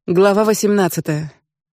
Глава 18.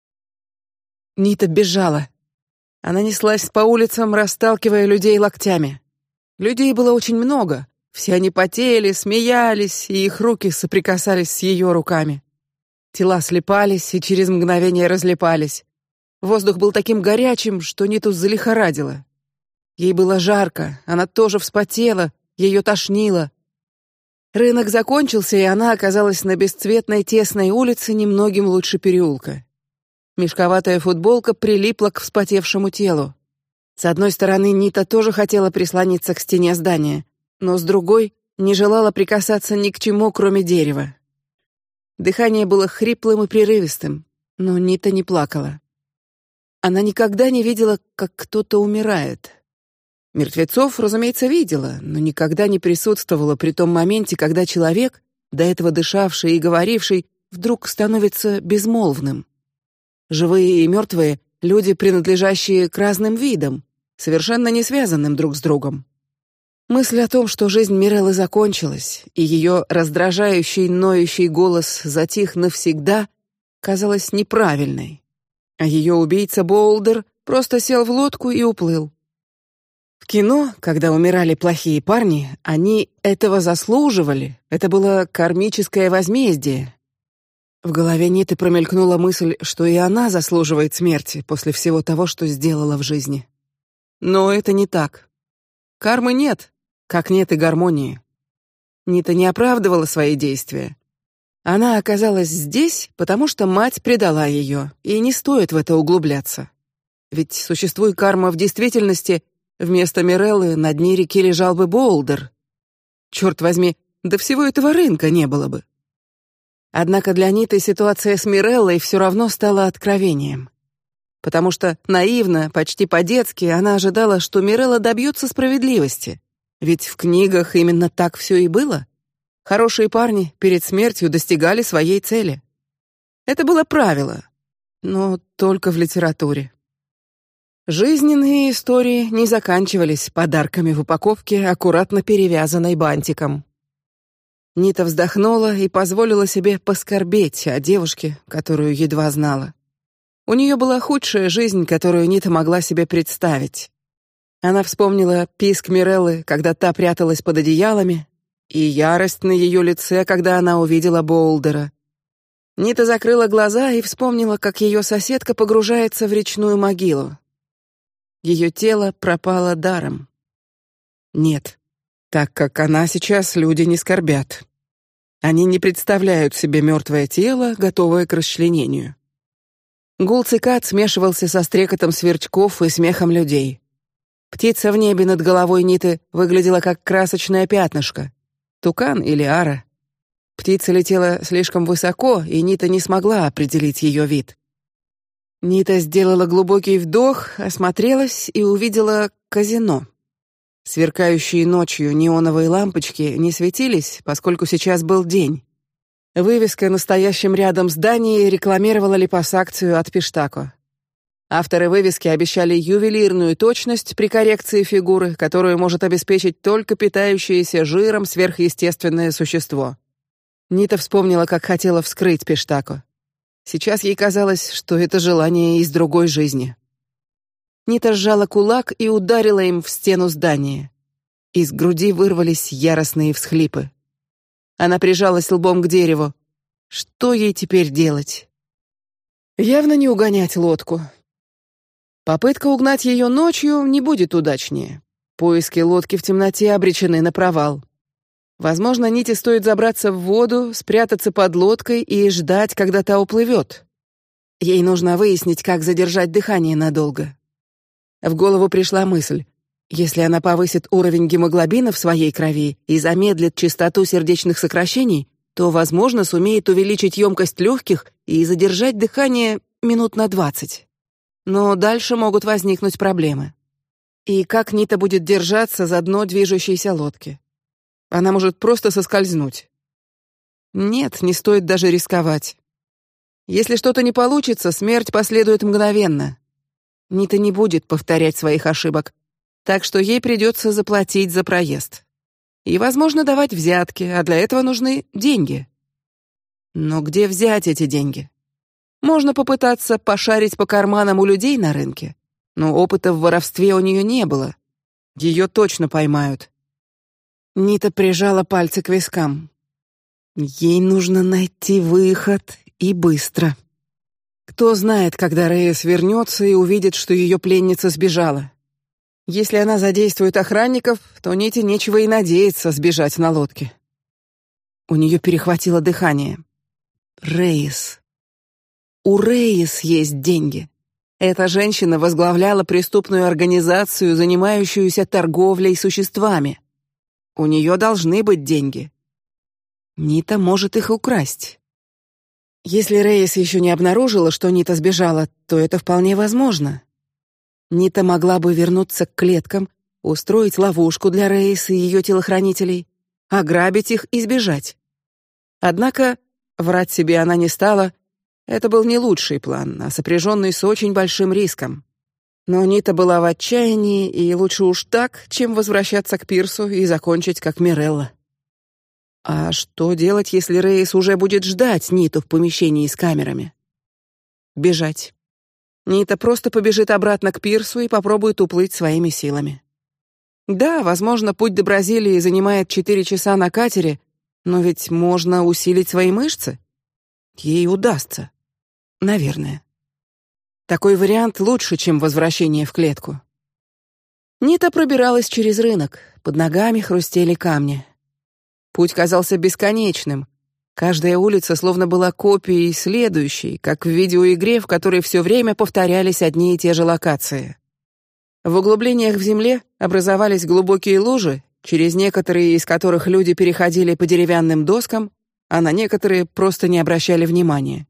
Нита бежала. Она неслась по улицам, расталкивая людей локтями. Людей было очень много. Все они потели, смеялись, и их руки соприкасались с ее руками. Тела слипались и через мгновение разлипались. Воздух был таким горячим, что Ниту залихорадило. Ей было жарко, она тоже вспотела, ее тошнило. Рынок закончился, и она оказалась на бесцветной тесной улице немногим лучше переулка. Мешковатая футболка прилипла к вспотевшему телу. С одной стороны, Нита тоже хотела прислониться к стене здания, но с другой не желала прикасаться ни к чему, кроме дерева. Дыхание было хриплым и прерывистым, но Нита не плакала. Она никогда не видела, как кто-то умирает. Мертвецов, разумеется, видела, но никогда не присутствовала при том моменте, когда человек, до этого дышавший и говоривший, вдруг становится безмолвным. Живые и мертвые — люди, принадлежащие к разным видам, совершенно не связанным друг с другом. Мысль о том, что жизнь Миреллы закончилась, и ее раздражающий, ноющий голос затих навсегда, казалась неправильной. А ее убийца Боулдер просто сел в лодку и уплыл. В кино, когда умирали плохие парни, они этого заслуживали. Это было кармическое возмездие. В голове Ниты промелькнула мысль, что и она заслуживает смерти после всего того, что сделала в жизни. Но это не так. Кармы нет, как нет и гармонии. Нита не оправдывала свои действия. Она оказалась здесь, потому что мать предала ее, и не стоит в это углубляться. Ведь существует карма в действительности. Вместо Миреллы на дне реки лежал бы Боулдер. Черт возьми, до всего этого рынка не было бы. Однако для Ниты ситуация с Миреллой все равно стала откровением, потому что наивно, почти по-детски, она ожидала, что Мирелла добьется справедливости. Ведь в книгах именно так все и было. Хорошие парни перед смертью достигали своей цели. Это было правило, но только в литературе. Жизненные истории не заканчивались подарками в упаковке, аккуратно перевязанной бантиком. Нита вздохнула и позволила себе поскорбеть о девушке, которую едва знала. У нее была худшая жизнь, которую Нита могла себе представить. Она вспомнила писк Миреллы, когда та пряталась под одеялами, и ярость на ее лице, когда она увидела Боулдера. Нита закрыла глаза и вспомнила, как ее соседка погружается в речную могилу. Ее тело пропало даром. Нет, так как она сейчас, люди не скорбят. Они не представляют себе мертвое тело, готовое к расчленению. Гул цикад смешивался со стрекотом сверчков и смехом людей. Птица в небе над головой Ниты выглядела как красочное пятнышко. Тукан или ара. Птица летела слишком высоко, и Нита не смогла определить ее вид. Нита сделала глубокий вдох, осмотрелась и увидела казино. Сверкающие ночью неоновые лампочки не светились, поскольку сейчас был день. Вывеска на стоящем рядом здании рекламировала липосакцию от Пиштако. Авторы вывески обещали ювелирную точность при коррекции фигуры, которую может обеспечить только питающееся жиром сверхъестественное существо. Нита вспомнила, как хотела вскрыть Пиштако. Сейчас ей казалось, что это желание из другой жизни. Нита сжала кулак и ударила им в стену здания. Из груди вырвались яростные всхлипы. Она прижалась лбом к дереву. Что ей теперь делать? Явно не угонять лодку. Попытка угнать ее ночью не будет удачнее. Поиски лодки в темноте обречены на провал. Возможно, Ните стоит забраться в воду, спрятаться под лодкой и ждать, когда та уплывет. Ей нужно выяснить, как задержать дыхание надолго. В голову пришла мысль: если она повысит уровень гемоглобина в своей крови и замедлит частоту сердечных сокращений, то, возможно, сумеет увеличить емкость легких и задержать дыхание минут на 20. Но дальше могут возникнуть проблемы. И как Нита будет держаться за дно движущейся лодки? Она может просто соскользнуть. Нет, не стоит даже рисковать. Если что-то не получится, смерть последует мгновенно. Нита не будет повторять своих ошибок, так что ей придется заплатить за проезд. И, возможно, давать взятки, а для этого нужны деньги. Но где взять эти деньги? Можно попытаться пошарить по карманам у людей на рынке, но опыта в воровстве у нее не было. Ее точно поймают. Нита прижала пальцы к вискам. Ей нужно найти выход, и быстро. Кто знает, когда Рейс вернется и увидит, что ее пленница сбежала. Если она задействует охранников, то Ните нечего и надеяться сбежать на лодке. У нее перехватило дыхание. Рейс. У Рейс есть деньги. Эта женщина возглавляла преступную организацию, занимающуюся торговлей существами. У нее должны быть деньги. Нита может их украсть. Если Рейс еще не обнаружила, что Нита сбежала, то это вполне возможно. Нита могла бы вернуться к клеткам, устроить ловушку для Рейс и ее телохранителей, ограбить их и сбежать. Однако врать себе она не стала. Это был не лучший план, а сопряженный с очень большим риском. Но Нита была в отчаянии, и лучше уж так, чем возвращаться к пирсу и закончить как Мирелла. А что делать, если Рейс уже будет ждать Ниту в помещении с камерами? Бежать. Нита просто побежит обратно к пирсу и попробует уплыть своими силами. Да, возможно, путь до Бразилии занимает 4 часа на катере, но ведь можно усилить свои мышцы. Ей удастся. Наверное. Такой вариант лучше, чем возвращение в клетку. Нита пробиралась через рынок, под ногами хрустели камни. Путь казался бесконечным. Каждая улица словно была копией следующей, как в видеоигре, в которой все время повторялись одни и те же локации. В углублениях в земле образовались глубокие лужи, через некоторые из которых люди переходили по деревянным доскам, а на некоторые просто не обращали внимания.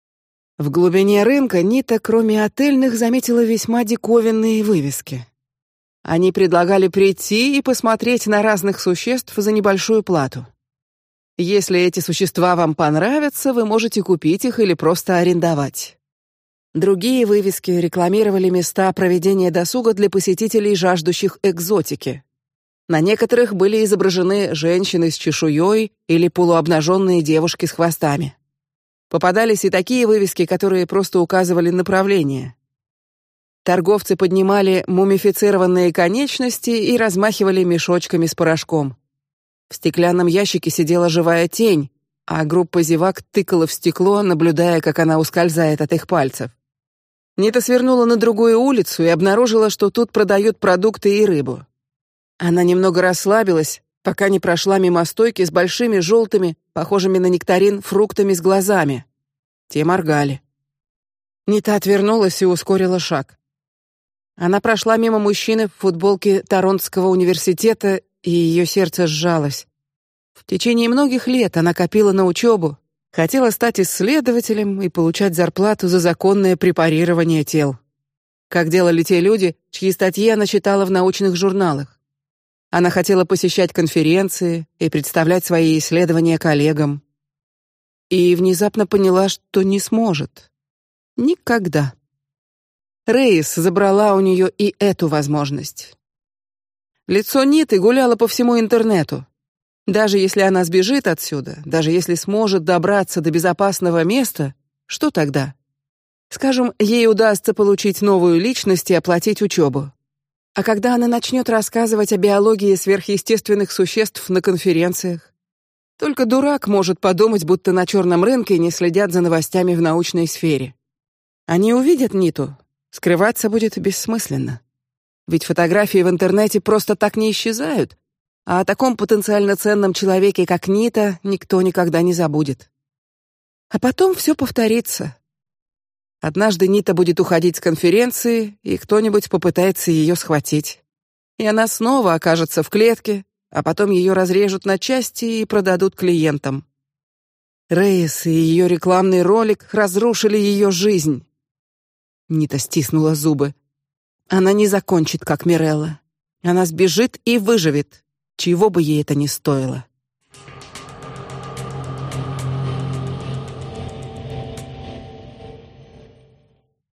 В глубине рынка Нита, кроме отельных, заметила весьма диковинные вывески. Они предлагали прийти и посмотреть на разных существ за небольшую плату. Если эти существа вам понравятся, вы можете купить их или просто арендовать. Другие вывески рекламировали места проведения досуга для посетителей, жаждущих экзотики. На некоторых были изображены женщины с чешуей или полуобнаженные девушки с хвостами. Попадались и такие вывески, которые просто указывали направление. Торговцы поднимали мумифицированные конечности и размахивали мешочками с порошком. В стеклянном ящике сидела живая тень, а группа зевак тыкала в стекло, наблюдая, как она ускользает от их пальцев. Нита свернула на другую улицу и обнаружила, что тут продают продукты и рыбу. Она немного расслабилась, пока не прошла мимо стойки с большими желтыми, похожими на нектарин, фруктами с глазами. Те моргали. Нита отвернулась и ускорила шаг. Она прошла мимо мужчины в футболке Торонтского университета, и ее сердце сжалось. В течение многих лет она копила на учебу, хотела стать исследователем и получать зарплату за законное препарирование тел. Как делали те люди, чьи статьи она читала в научных журналах. Она хотела посещать конференции и представлять свои исследования коллегам. И внезапно поняла, что не сможет. Никогда. Рейс забрала у нее и эту возможность. Лицо Ниты гуляло по всему интернету. Даже если она сбежит отсюда, даже если сможет добраться до безопасного места, что тогда? Скажем, ей удастся получить новую личность и оплатить учебу. А когда она начнет рассказывать о биологии сверхъестественных существ на конференциях? Только дурак может подумать, будто на черном рынке не следят за новостями в научной сфере. Они увидят Ниту. Скрываться будет бессмысленно. Ведь фотографии в интернете просто так не исчезают, а о таком потенциально ценном человеке, как Нита, никто никогда не забудет. А потом все повторится. Однажды Нита будет уходить с конференции, и кто-нибудь попытается ее схватить, и она снова окажется в клетке, а потом ее разрежут на части и продадут клиентам. Рейс и ее рекламный ролик разрушили ее жизнь. Нита стиснула зубы. Она не закончит, как Мирелла. Она сбежит и выживет, чего бы ей это ни стоило.